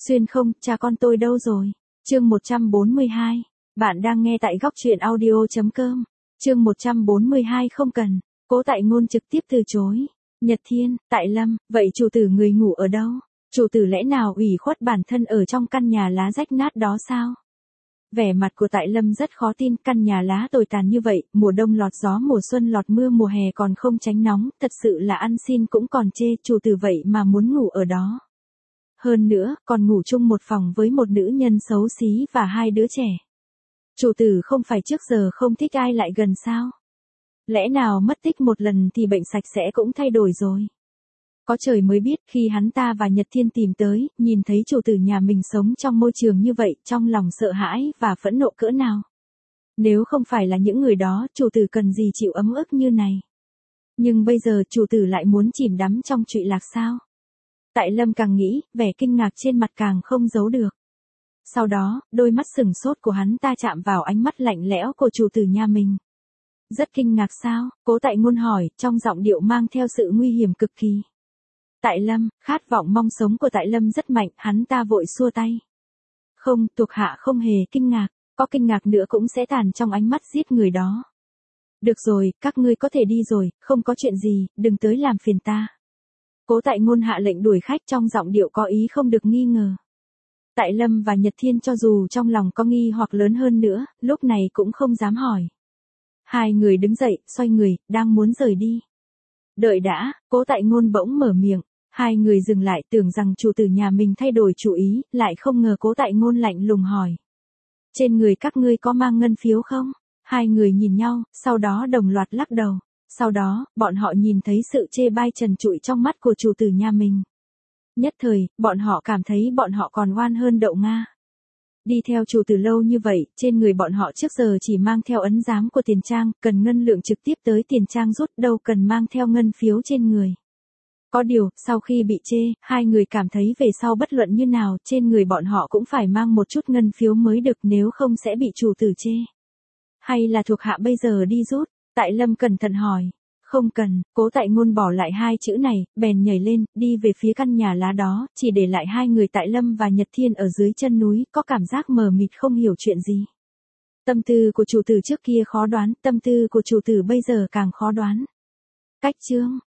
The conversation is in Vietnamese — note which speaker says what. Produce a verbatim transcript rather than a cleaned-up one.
Speaker 1: Xuyên không, cha con tôi đâu rồi? Chương một trăm bốn mươi hai. Bạn đang nghe tại góc truyện audio.com. Chương một trăm bốn mươi hai không cần. Cố Tại Ngôn trực tiếp từ chối. Nhật Thiên, Tại Lâm, vậy chủ tử người ngủ ở đâu? Chủ tử lẽ nào ủy khuất bản thân ở trong căn nhà lá rách nát đó sao? Vẻ mặt của Tại Lâm rất khó tin, căn nhà lá tồi tàn như vậy, mùa đông lọt gió mùa xuân lọt mưa mùa hè còn không tránh nóng, thật sự là ăn xin cũng còn chê, chủ tử vậy mà muốn ngủ ở đó. Hơn nữa, còn ngủ chung một phòng với một nữ nhân xấu xí và hai đứa trẻ. Chủ tử không phải trước giờ không thích ai lại gần sao? Lẽ nào mất tích một lần thì bệnh sạch sẽ cũng thay đổi rồi? Có trời mới biết, khi hắn ta và Nhật Thiên tìm tới, nhìn thấy chủ tử nhà mình sống trong môi trường như vậy, trong lòng sợ hãi và phẫn nộ cỡ nào. Nếu không phải là những người đó, chủ tử cần gì chịu ấm ức như này. Nhưng bây giờ chủ tử lại muốn chìm đắm trong trụy lạc sao? Tại Lâm càng nghĩ, vẻ kinh ngạc trên mặt càng không giấu được. Sau đó, đôi mắt sừng sốt của hắn ta chạm vào ánh mắt lạnh lẽo của chủ tử nhà mình. Rất kinh ngạc sao? Cố Tại Ngôn hỏi, trong giọng điệu mang theo sự nguy hiểm cực kỳ. Tại Lâm, khát vọng mong sống của Tại Lâm rất mạnh, hắn ta vội xua tay. Không, thuộc hạ không hề kinh ngạc, có kinh ngạc nữa cũng sẽ tàn trong ánh mắt giết người đó. Được rồi, các ngươi có thể đi rồi, không có chuyện gì, đừng tới làm phiền ta. Cố Tại Ngôn hạ lệnh đuổi khách trong giọng điệu có ý không được nghi ngờ. Tại Lâm và Nhật Thiên cho dù trong lòng có nghi hoặc lớn hơn nữa, lúc này cũng không dám hỏi. Hai người đứng dậy, xoay người, đang muốn rời đi. Đợi đã, Cố Tại Ngôn bỗng mở miệng. Hai người dừng lại tưởng rằng chủ tử nhà mình thay đổi chủ ý, lại không ngờ Cố Tại Ngôn lạnh lùng hỏi. Trên người các ngươi có mang ngân phiếu không? Hai người nhìn nhau, sau đó đồng loạt lắc đầu. Sau đó, bọn họ nhìn thấy sự chê bai trần trụi trong mắt của chủ tử nhà mình. Nhất thời, bọn họ cảm thấy bọn họ còn oan hơn đậu Nga. Đi theo chủ tử lâu như vậy, trên người bọn họ trước giờ chỉ mang theo ấn giám của tiền trang, cần ngân lượng trực tiếp tới tiền trang rút, đâu cần mang theo ngân phiếu trên người. Có điều, sau khi bị chê, hai người cảm thấy về sau bất luận như nào, trên người bọn họ cũng phải mang một chút ngân phiếu mới được, nếu không sẽ bị chủ tử chê. Hay là thuộc hạ bây giờ đi rút? Tại Lâm cẩn thận hỏi. Không cần, Cố Tại Ngôn bỏ lại hai chữ này, bèn nhảy lên, đi về phía căn nhà lá đó, chỉ để lại hai người Tại Lâm và Nhật Thiên ở dưới chân núi, có cảm giác mờ mịt không hiểu chuyện gì. Tâm tư của chủ tử trước kia khó đoán, tâm tư của chủ tử bây giờ càng khó đoán. Cách chương